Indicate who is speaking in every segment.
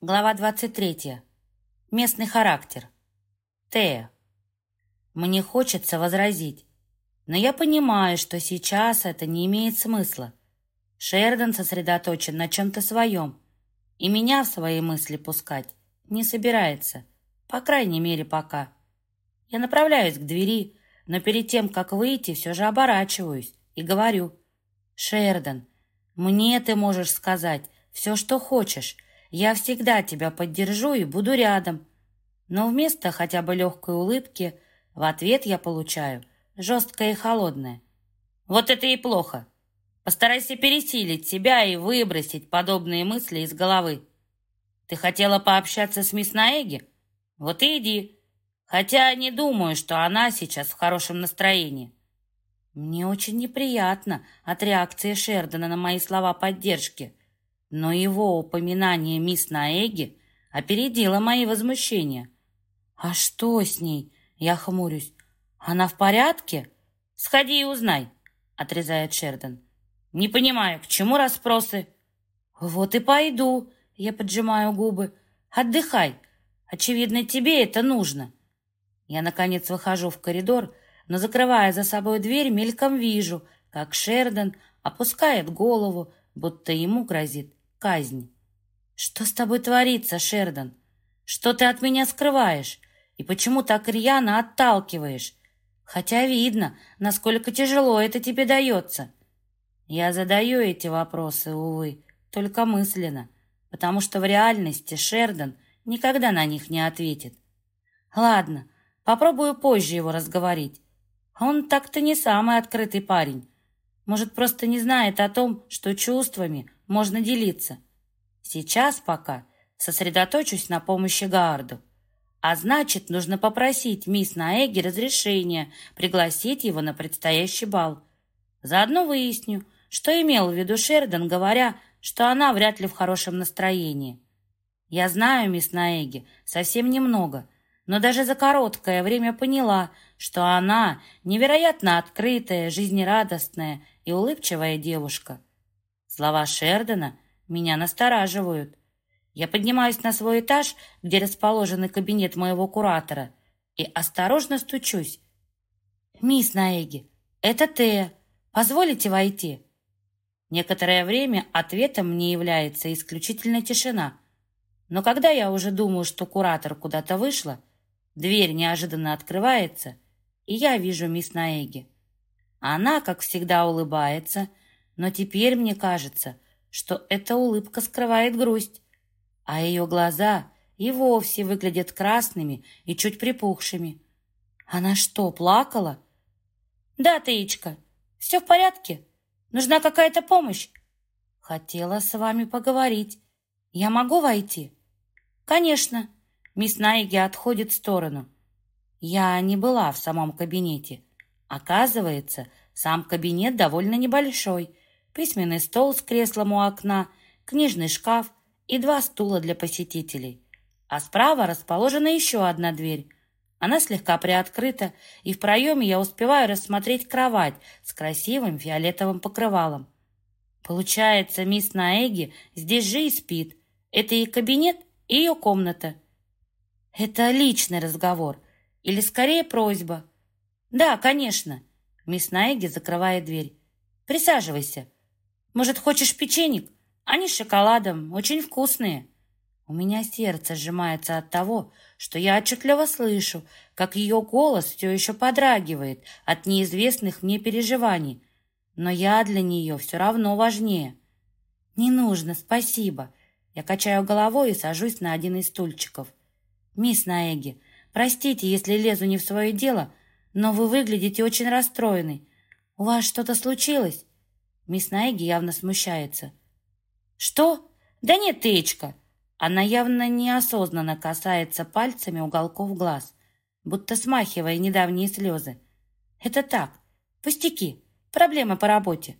Speaker 1: Глава 23. Местный характер. Тея. Мне хочется возразить, но я понимаю, что сейчас это не имеет смысла. Шердон сосредоточен на чем-то своем, и меня в свои мысли пускать не собирается, по крайней мере, пока. Я направляюсь к двери, но перед тем, как выйти, все же оборачиваюсь и говорю: «Шердон, мне ты можешь сказать все, что хочешь. Я всегда тебя поддержу и буду рядом». Но вместо хотя бы легкой улыбки в ответ я получаю жесткое и холодное: «Вот это и плохо. Постарайся пересилить себя и выбросить подобные мысли из головы. Ты хотела пообщаться с мисс Наэги? Вот и иди. Хотя не думаю, что она сейчас в хорошем настроении». Мне очень неприятно от реакции Шердона на мои слова поддержки, но его упоминание мисс Наэги опередило мои возмущения. «А что с ней?» Я хмурюсь. «Она в порядке?» «Сходи и узнай», — отрезает Шердон. «Не понимаю, к чему расспросы?» «Вот и пойду», — я поджимаю губы. «Отдыхай. Очевидно, тебе это нужно». Я, наконец, выхожу в коридор, но, закрывая за собой дверь, мельком вижу, как Шердон опускает голову, будто ему грозит казнь. «Что с тобой творится, Шердон? Что ты от меня скрываешь? И почему так рьяно отталкиваешь? Хотя видно, насколько тяжело это тебе дается». Я задаю эти вопросы, увы, только мысленно, потому что в реальности Шердон никогда на них не ответит. Ладно, попробую позже его разговорить. Он так-то не самый открытый парень. Может, просто не знает о том, что чувствами можно делиться. Сейчас пока сосредоточусь на помощи Гаарду. А значит, нужно попросить мисс Наэги разрешения пригласить его на предстоящий бал. Заодно выясню, что имел в виду Шердон, говоря, что она вряд ли в хорошем настроении. Я знаю мисс Наэги совсем немного, но даже за короткое время поняла, что она невероятно открытая, жизнерадостная и улыбчивая девушка. Слова Шердона меня настораживают. Я поднимаюсь на свой этаж, где расположен кабинет моего куратора, и осторожно стучусь. «Мисс Наэги, это Тея. Позволите войти?» Некоторое время ответом мне является исключительно тишина. Но когда я уже думаю, что куратор куда-то вышла, дверь неожиданно открывается, и я вижу мисс Наэги. Она, как всегда, улыбается, но теперь мне кажется, что эта улыбка скрывает грусть, а ее глаза и вовсе выглядят красными и чуть припухшими. Она что, плакала? «Да, Таечка, все в порядке? Нужна какая-то помощь?» «Хотела с вами поговорить. Я могу войти?» «Конечно». Мисс Наэги отходит в сторону. Я не была в самом кабинете. Оказывается, сам кабинет довольно небольшой. Письменный стол с креслом у окна, книжный шкаф и 2 стула для посетителей. А справа расположена еще одна дверь. Она слегка приоткрыта, и в проеме я успеваю рассмотреть кровать с красивым фиолетовым покрывалом. Получается, мисс Наэги здесь же и спит. Это и кабинет, и ее комната. Это личный разговор. Или скорее просьба. «Да, конечно». Мисс Наэги закрывает дверь. «Присаживайся. Может, хочешь печенек? Они с шоколадом, очень вкусные». У меня сердце сжимается от того, что я отчетливо слышу, как ее голос все еще подрагивает от неизвестных мне переживаний. Но я для нее все равно важнее. «Не нужно, спасибо». Я качаю головой и сажусь на один из стульчиков. «Мисс Наэги, простите, если лезу не в свое дело, но вы выглядите очень расстроенной. У вас что-то случилось?» Мисс Наэги явно смущается. «Что? Да нет, Теечка». Она явно неосознанно касается пальцами уголков глаз, будто смахивая недавние слезы. «Это так, пустяки, проблемы по работе».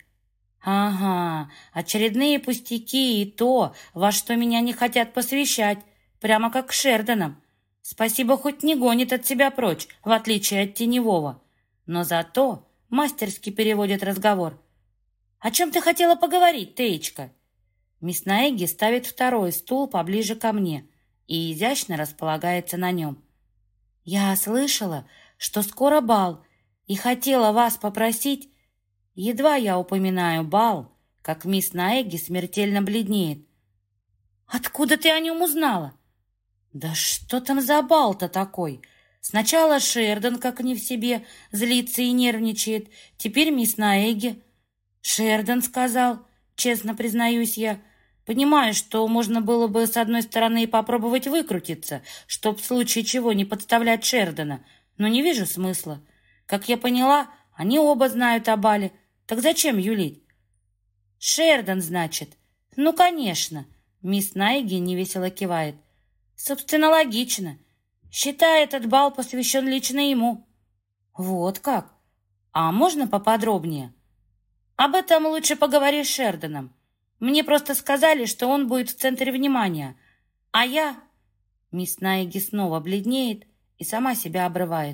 Speaker 1: «Ага, очередные пустяки и то, во что меня не хотят посвящать, прямо как к Шердонам. Спасибо, хоть не гонит от себя прочь, в отличие от Теневого. Но зато мастерски переводит разговор. О чем ты хотела поговорить, Теечка?» Мисс Наэги ставит второй стул поближе ко мне и изящно располагается на нем. «Я слышала, что скоро бал, и хотела вас попросить...» Едва я упоминаю бал, как мисс Наэги смертельно бледнеет. «Откуда ты о нем узнала?» «Да что там за бал-то такой? Сначала Шердон, как не в себе, злится и нервничает, теперь мисс Наэги». «Шердон сказал, честно признаюсь я. Понимаю, что можно было бы с одной стороны и попробовать выкрутиться, чтоб в случае чего не подставлять Шердона, но не вижу смысла. Как я поняла, они оба знают о бале. Так зачем юлить?» «Шердон, значит? Ну, конечно!» Мисс Найги невесело кивает. «Собственно, логично. Считай, этот бал посвящен лично ему». «Вот как? А можно поподробнее?» «Об этом лучше поговори с Шердоном. Мне просто сказали, что он будет в центре внимания. А я...» Мисс Найги снова бледнеет и сама себя обрывает.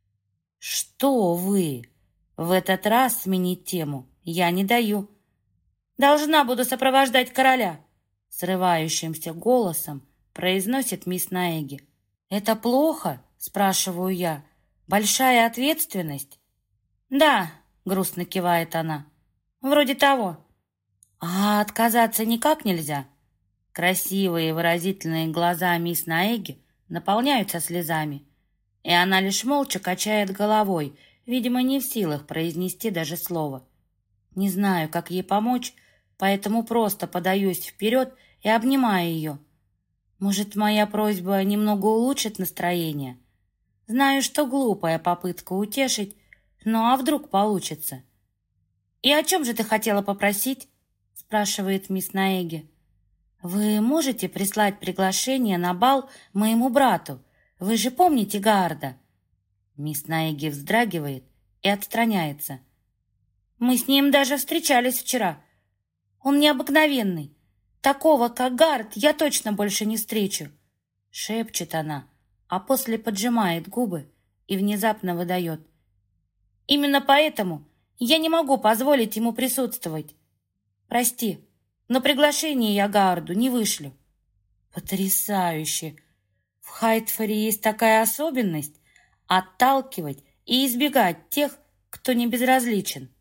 Speaker 1: «Что вы? В этот раз сменить тему я не даю. Должна буду сопровождать короля», срывающимся голосом произносит мисс Наэги. «Это плохо?» — спрашиваю я. «Большая ответственность?» «Да», — грустно кивает она. «Вроде того». «А отказаться никак нельзя?» Красивые выразительные глаза мисс Наэги наполняются слезами, и она лишь молча качает головой, видимо, не в силах произнести даже слово. Не знаю, как ей помочь, поэтому просто подаюсь вперед и обнимаю ее. Может, моя просьба немного улучшит настроение? Знаю, что глупая попытка утешить, но а вдруг получится? «И о чем же ты хотела попросить?» спрашивает мисс Наэги. «Вы можете прислать приглашение на бал моему брату? Вы же помните Гаарда?» Мисс Наэги вздрагивает и отстраняется. «Мы с ним даже встречались вчера. Он необыкновенный. Такого, как Гаард, я точно больше не встречу», шепчет она, а после поджимает губы и внезапно выдает. «Именно поэтому я не могу позволить ему присутствовать. Прости, но приглашение я Гаарду не вышлю». Потрясающе! В Хайтфоре есть такая особенность — отталкивать и избегать тех, кто не безразличен.